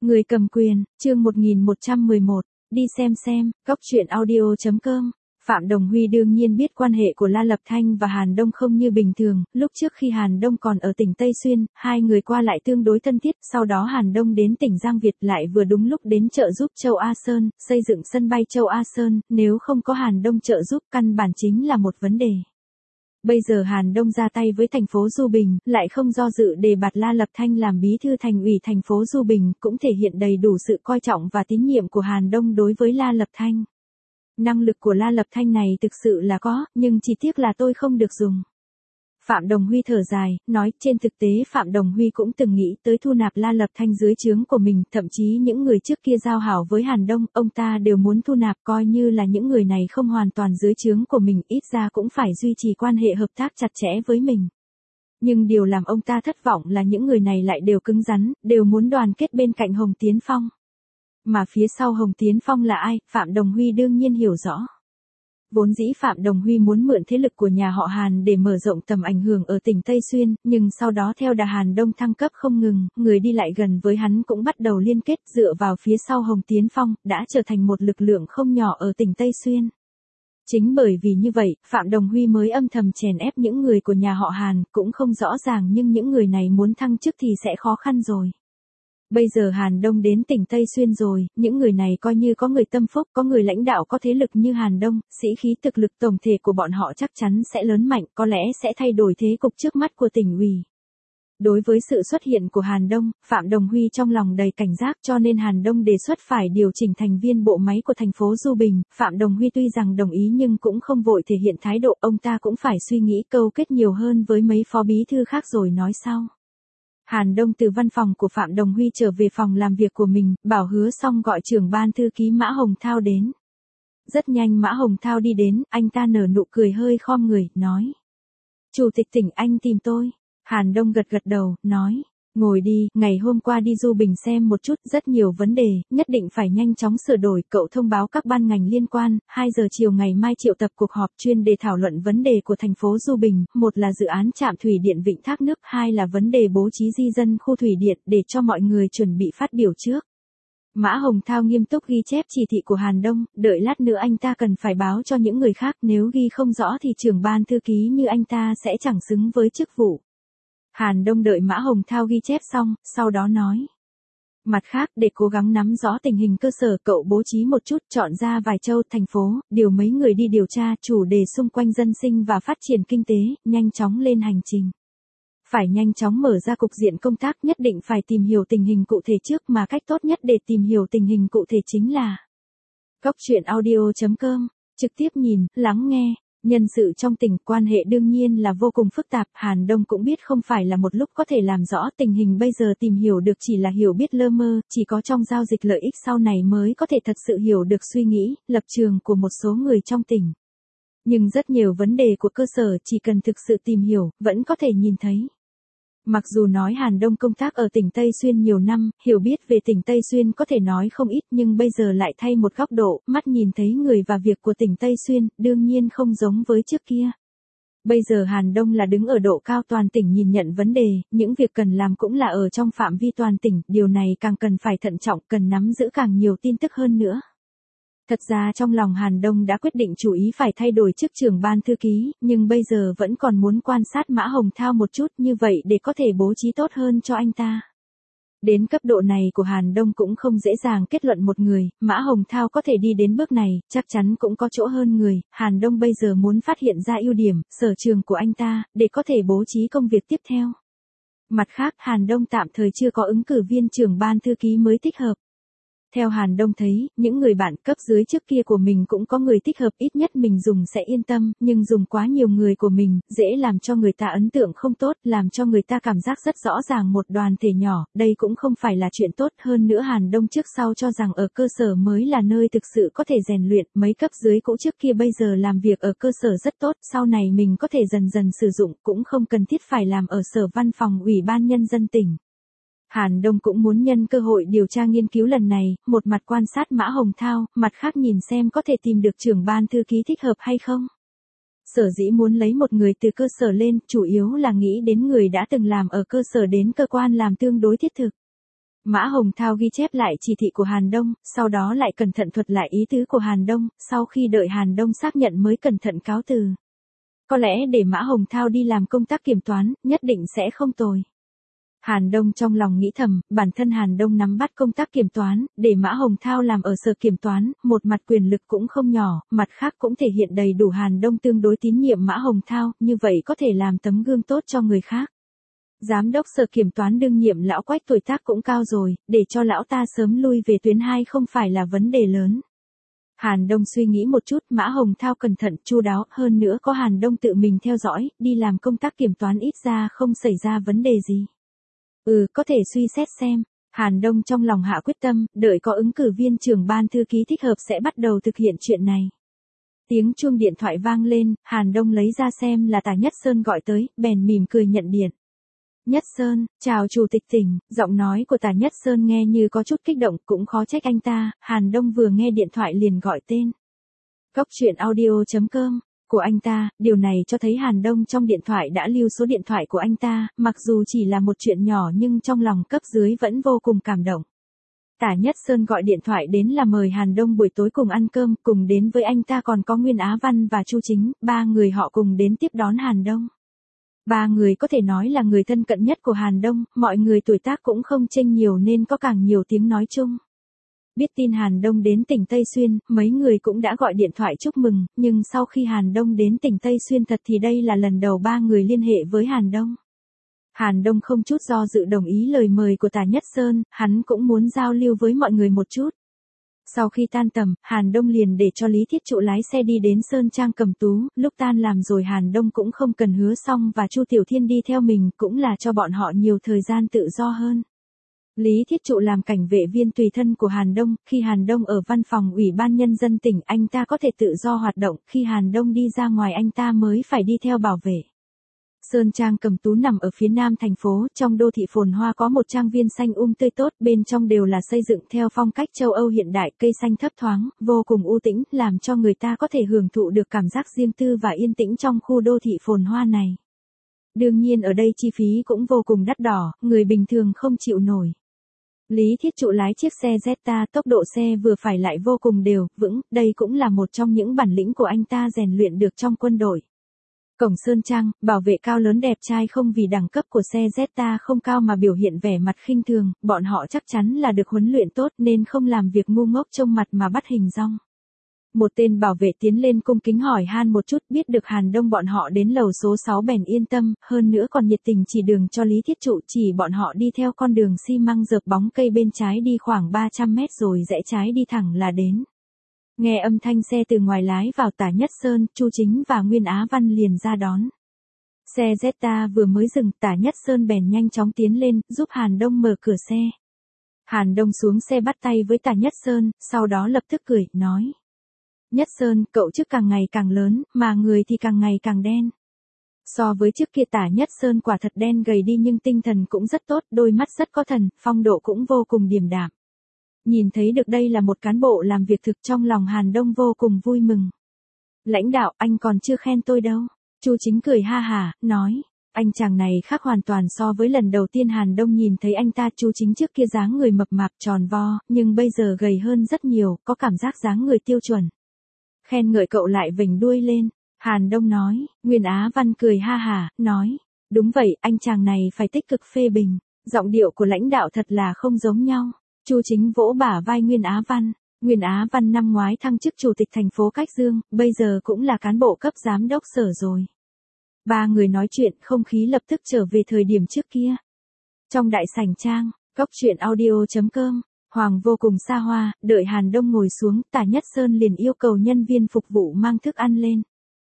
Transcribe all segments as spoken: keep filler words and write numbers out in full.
Người cầm quyền, chương một nghìn một trăm mười một, đi xem xem, góc truyện audio chấm com. Phạm Đồng Huy đương nhiên biết quan hệ của La Lập Thanh và Hàn Đông không như bình thường, lúc trước khi Hàn Đông còn ở tỉnh Tây Xuyên, hai người qua lại tương đối thân thiết, sau đó Hàn Đông đến tỉnh Giang Việt lại vừa đúng lúc đến trợ giúp Châu A Sơn, xây dựng sân bay Châu A Sơn, nếu không có Hàn Đông trợ giúp căn bản chính là một vấn đề. Bây giờ Hàn Đông ra tay với thành phố Du Bình, lại không do dự đề bạt La Lập Thanh làm bí thư thành ủy thành phố Du Bình, cũng thể hiện đầy đủ sự coi trọng và tín nhiệm của Hàn Đông đối với La Lập Thanh. Năng lực của La Lập Thanh này thực sự là có, nhưng chỉ tiếc là tôi không được dùng. Phạm Đồng Huy thở dài, nói trên thực tế Phạm Đồng Huy cũng từng nghĩ tới thu nạp La Lập Thanh dưới trướng của mình, thậm chí những người trước kia giao hảo với Hàn Đông, ông ta đều muốn thu nạp coi như là những người này không hoàn toàn dưới trướng của mình, ít ra cũng phải duy trì quan hệ hợp tác chặt chẽ với mình. Nhưng điều làm ông ta thất vọng là những người này lại đều cứng rắn, đều muốn đoàn kết bên cạnh Hồng Tiến Phong. Mà phía sau Hồng Tiến Phong là ai, Phạm Đồng Huy đương nhiên hiểu rõ. Vốn dĩ Phạm Đồng Huy muốn mượn thế lực của nhà họ Hàn để mở rộng tầm ảnh hưởng ở tỉnh Tây Xuyên, nhưng sau đó theo đà Hàn Đông thăng cấp không ngừng, người đi lại gần với hắn cũng bắt đầu liên kết dựa vào phía sau Hồng Tiến Phong, đã trở thành một lực lượng không nhỏ ở tỉnh Tây Xuyên. Chính bởi vì như vậy, Phạm Đồng Huy mới âm thầm chèn ép những người của nhà họ Hàn, cũng không rõ ràng nhưng những người này muốn thăng chức thì sẽ khó khăn rồi. Bây giờ Hàn Đông đến tỉnh Tây Xuyên rồi, những người này coi như có người tâm phúc, có người lãnh đạo có thế lực như Hàn Đông, sĩ khí thực lực tổng thể của bọn họ chắc chắn sẽ lớn mạnh, có lẽ sẽ thay đổi thế cục trước mắt của tỉnh ủy. Đối với sự xuất hiện của Hàn Đông, Phạm Đồng Huy trong lòng đầy cảnh giác cho nên Hàn Đông đề xuất phải điều chỉnh thành viên bộ máy của thành phố Du Bình. Phạm Đồng Huy tuy rằng đồng ý nhưng cũng không vội thể hiện thái độ, ông ta cũng phải suy nghĩ câu kết nhiều hơn với mấy phó bí thư khác rồi nói sau. Hàn Đông từ văn phòng của Phạm Đồng Huy trở về phòng làm việc của mình, bảo hứa xong gọi trưởng ban thư ký Mã Hồng Thao đến. Rất nhanh Mã Hồng Thao đi đến, anh ta nở nụ cười hơi khom người, nói. Chủ tịch tỉnh anh tìm tôi. Hàn Đông gật gật đầu, nói. Ngồi đi, ngày hôm qua đi Du Bình xem một chút, rất nhiều vấn đề, nhất định phải nhanh chóng sửa đổi, cậu thông báo các ban ngành liên quan, hai giờ chiều ngày mai triệu tập cuộc họp chuyên đề thảo luận vấn đề của thành phố Du Bình, một là dự án trạm thủy điện Vịnh Thác Nước, hai là vấn đề bố trí di dân khu thủy điện để cho mọi người chuẩn bị phát biểu trước. Mã Hồng Thao nghiêm túc ghi chép chỉ thị của Hàn Đông, đợi lát nữa anh ta cần phải báo cho những người khác, nếu ghi không rõ thì trưởng ban thư ký như anh ta sẽ chẳng xứng với chức vụ. Hàn Đông đợi Mã Hồng Thao ghi chép xong, sau đó nói. Mặt khác, để cố gắng nắm rõ tình hình cơ sở, cậu bố trí một chút, chọn ra vài châu, thành phố, điều mấy người đi điều tra, chủ đề xung quanh dân sinh và phát triển kinh tế, nhanh chóng lên hành trình. Phải nhanh chóng mở ra cục diện công tác, nhất định phải tìm hiểu tình hình cụ thể trước, mà cách tốt nhất để tìm hiểu tình hình cụ thể chính là góc truyện audio chấm com, trực tiếp nhìn, lắng nghe. Nhân sự trong tỉnh, quan hệ đương nhiên là vô cùng phức tạp, Hàn Đông cũng biết không phải là một lúc có thể làm rõ tình hình, bây giờ tìm hiểu được chỉ là hiểu biết lơ mơ, chỉ có trong giao dịch lợi ích sau này mới có thể thật sự hiểu được suy nghĩ, lập trường của một số người trong tỉnh. Nhưng rất nhiều vấn đề của cơ sở chỉ cần thực sự tìm hiểu, vẫn có thể nhìn thấy. Mặc dù nói Hàn Đông công tác ở tỉnh Tây Xuyên nhiều năm, hiểu biết về tỉnh Tây Xuyên có thể nói không ít, nhưng bây giờ lại thay một góc độ, mắt nhìn thấy người và việc của tỉnh Tây Xuyên, đương nhiên không giống với trước kia. Bây giờ Hàn Đông là đứng ở độ cao toàn tỉnh nhìn nhận vấn đề, những việc cần làm cũng là ở trong phạm vi toàn tỉnh, điều này càng cần phải thận trọng, cần nắm giữ càng nhiều tin tức hơn nữa. Thật ra trong lòng Hàn Đông đã quyết định chủ ý phải thay đổi chức trưởng ban thư ký, nhưng bây giờ vẫn còn muốn quan sát Mã Hồng Thao một chút như vậy để có thể bố trí tốt hơn cho anh ta. Đến cấp độ này của Hàn Đông cũng không dễ dàng kết luận một người, Mã Hồng Thao có thể đi đến bước này, chắc chắn cũng có chỗ hơn người, Hàn Đông bây giờ muốn phát hiện ra ưu điểm, sở trường của anh ta, để có thể bố trí công việc tiếp theo. Mặt khác, Hàn Đông tạm thời chưa có ứng cử viên trưởng ban thư ký mới thích hợp. Theo Hàn Đông thấy, những người bạn cấp dưới trước kia của mình cũng có người thích hợp, ít nhất mình dùng sẽ yên tâm, nhưng dùng quá nhiều người của mình, dễ làm cho người ta ấn tượng không tốt, làm cho người ta cảm giác rất rõ ràng một đoàn thể nhỏ, đây cũng không phải là chuyện tốt, hơn nữa Hàn Đông trước sau cho rằng ở cơ sở mới là nơi thực sự có thể rèn luyện, mấy cấp dưới cũ trước kia bây giờ làm việc ở cơ sở rất tốt, sau này mình có thể dần dần sử dụng, cũng không cần thiết phải làm ở sở văn phòng Ủy ban Nhân dân tỉnh. Hàn Đông cũng muốn nhân cơ hội điều tra nghiên cứu lần này, một mặt quan sát Mã Hồng Thao, mặt khác nhìn xem có thể tìm được trưởng ban thư ký thích hợp hay không. Sở dĩ muốn lấy một người từ cơ sở lên, chủ yếu là nghĩ đến người đã từng làm ở cơ sở đến cơ quan làm tương đối thiết thực. Mã Hồng Thao ghi chép lại chỉ thị của Hàn Đông, sau đó lại cẩn thận thuật lại ý tứ của Hàn Đông, sau khi đợi Hàn Đông xác nhận mới cẩn thận cáo từ. Có lẽ để Mã Hồng Thao đi làm công tác kiểm toán, nhất định sẽ không tồi. Hàn Đông trong lòng nghĩ thầm, bản thân Hàn Đông nắm bắt công tác kiểm toán, để Mã Hồng Thao làm ở sở kiểm toán, một mặt quyền lực cũng không nhỏ, mặt khác cũng thể hiện đầy đủ Hàn Đông tương đối tín nhiệm Mã Hồng Thao, như vậy có thể làm tấm gương tốt cho người khác. Giám đốc sở kiểm toán đương nhiệm lão Quách tuổi tác cũng cao rồi, để cho lão ta sớm lui về tuyến hai không phải là vấn đề lớn. Hàn Đông suy nghĩ một chút, Mã Hồng Thao cẩn thận, chu đáo, hơn nữa có Hàn Đông tự mình theo dõi, đi làm công tác kiểm toán ít ra không xảy ra vấn đề gì. Ừ, có thể suy xét xem. Hàn Đông trong lòng hạ quyết tâm, đợi có ứng cử viên trưởng ban thư ký thích hợp sẽ bắt đầu thực hiện chuyện này. Tiếng chuông điện thoại vang lên, Hàn Đông lấy ra xem là Tả Nhất Sơn gọi tới, bèn mỉm cười nhận điện. Nhất Sơn, chào chủ tịch tỉnh, giọng nói của Tả Nhất Sơn nghe như có chút kích động, cũng khó trách anh ta, Hàn Đông vừa nghe điện thoại liền gọi tên. Góc truyện audio chấm com của anh ta, điều này cho thấy Hàn Đông trong điện thoại đã lưu số điện thoại của anh ta, mặc dù chỉ là một chuyện nhỏ nhưng trong lòng cấp dưới vẫn vô cùng cảm động. Tả Nhất Sơn gọi điện thoại đến là mời Hàn Đông buổi tối cùng ăn cơm, cùng đến với anh ta còn có Nguyên Á Văn và Chu Chính, ba người họ cùng đến tiếp đón Hàn Đông. Ba người có thể nói là người thân cận nhất của Hàn Đông, mọi người tuổi tác cũng không chênh nhiều nên có càng nhiều tiếng nói chung. Biết tin Hàn Đông đến tỉnh Tây Xuyên, mấy người cũng đã gọi điện thoại chúc mừng, nhưng sau khi Hàn Đông đến tỉnh Tây Xuyên thật thì đây là lần đầu ba người liên hệ với Hàn Đông. Hàn Đông không chút do dự đồng ý lời mời của Tả Nhất Sơn, hắn cũng muốn giao lưu với mọi người một chút. Sau khi tan tầm, Hàn Đông liền để cho Lý Thiết Trụ lái xe đi đến Sơn Trang Cẩm Tú, lúc tan làm rồi Hàn Đông cũng không cần Hứa Song và Chu Tiểu Thiên đi theo mình, cũng là cho bọn họ nhiều thời gian tự do hơn. Lý Thiết Trụ làm cảnh vệ viên tùy thân của Hàn Đông, khi Hàn Đông ở văn phòng Ủy ban Nhân dân tỉnh anh ta có thể tự do hoạt động, khi Hàn Đông đi ra ngoài anh ta mới phải đi theo bảo vệ. Sơn Trang Cẩm Tú nằm ở phía nam thành phố, trong đô thị phồn hoa có một trang viên xanh um tươi tốt, bên trong đều là xây dựng theo phong cách châu Âu hiện đại, cây xanh thấp thoáng, vô cùng u tĩnh, làm cho người ta có thể hưởng thụ được cảm giác riêng tư và yên tĩnh trong khu đô thị phồn hoa này. Đương nhiên ở đây chi phí cũng vô cùng đắt đỏ, người bình thường không chịu nổi. Lý Thiết Trụ lái chiếc xe Jetta, tốc độ xe vừa phải lại vô cùng đều, vững, đây cũng là một trong những bản lĩnh của anh ta rèn luyện được trong quân đội. Cổng Sơn Trang, bảo vệ cao lớn đẹp trai không vì đẳng cấp của xe Jetta không cao mà biểu hiện vẻ mặt khinh thường, bọn họ chắc chắn là được huấn luyện tốt nên không làm việc ngu ngốc trông mặt mà bắt hình dong. Một tên bảo vệ tiến lên cung kính hỏi han một chút, biết được Hàn Đông bọn họ đến lầu số sáu bèn yên tâm, hơn nữa còn nhiệt tình chỉ đường cho Lý Thiết Trụ, chỉ bọn họ đi theo con đường xi măng dợp bóng cây bên trái đi khoảng ba trăm mét rồi rẽ trái đi thẳng là đến. Nghe âm thanh xe từ ngoài lái vào, Tả Nhất Sơn, Chu Chính và Nguyên Á Văn liền ra đón. Xe Jetta vừa mới dừng, Tả Nhất Sơn bèn nhanh chóng tiến lên, giúp Hàn Đông mở cửa xe. Hàn Đông xuống xe bắt tay với Tả Nhất Sơn, sau đó lập tức cười, nói. Nhất Sơn, cậu trước càng ngày càng lớn, mà người thì càng ngày càng đen. So với trước kia Tả Nhất Sơn quả thật đen gầy đi nhưng tinh thần cũng rất tốt, đôi mắt rất có thần, phong độ cũng vô cùng điềm đạm. Nhìn thấy được đây là một cán bộ làm việc thực, trong lòng Hàn Đông vô cùng vui mừng. Lãnh đạo, anh còn chưa khen tôi đâu. Chu Chính cười ha hả, nói. Anh chàng này khác hoàn toàn so với lần đầu tiên Hàn Đông nhìn thấy anh ta. Chu Chính trước kia dáng người mập mạp tròn vo, nhưng bây giờ gầy hơn rất nhiều, có cảm giác dáng người tiêu chuẩn. Khen ngợi cậu lại vểnh đuôi lên. Hàn Đông nói. Nguyên Á Văn cười ha hả, nói. Đúng vậy, anh chàng này phải tích cực phê bình. Giọng điệu của lãnh đạo thật là không giống nhau. Chu Chính vỗ bả vai Nguyên Á Văn. Nguyên Á Văn năm ngoái thăng chức chủ tịch thành phố Cách Dương, bây giờ cũng là cán bộ cấp giám đốc sở rồi. Ba người nói chuyện, không khí lập tức trở về thời điểm trước kia. Trong đại sảnh trang, góc truyện audio chấm com, Hoàng vô cùng xa hoa, đợi Hàn Đông ngồi xuống, Tả Nhất Sơn liền yêu cầu nhân viên phục vụ mang thức ăn lên.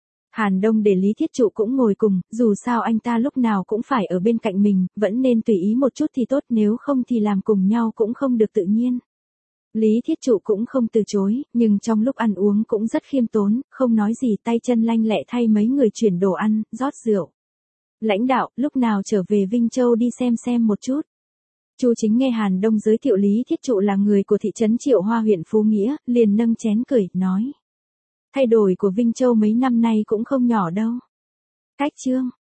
Hàn Đông để Lý Thiết Trụ cũng ngồi cùng, dù sao anh ta lúc nào cũng phải ở bên cạnh mình, vẫn nên tùy ý một chút thì tốt, nếu không thì làm cùng nhau cũng không được tự nhiên. Lý Thiết Trụ cũng không từ chối, nhưng trong lúc ăn uống cũng rất khiêm tốn, không nói gì, tay chân lanh lẹ thay mấy người chuyển đồ ăn, rót rượu. Lãnh đạo, lúc nào trở về Vinh Châu đi xem xem một chút. Chu Chính nghe Hàn Đông giới thiệu Lý Thiết Trụ là người của thị trấn Triệu Hoa huyện Phú Nghĩa, liền nâng chén cười, nói. Thay đổi của Vinh Châu mấy năm nay cũng không nhỏ đâu. Cách Trương,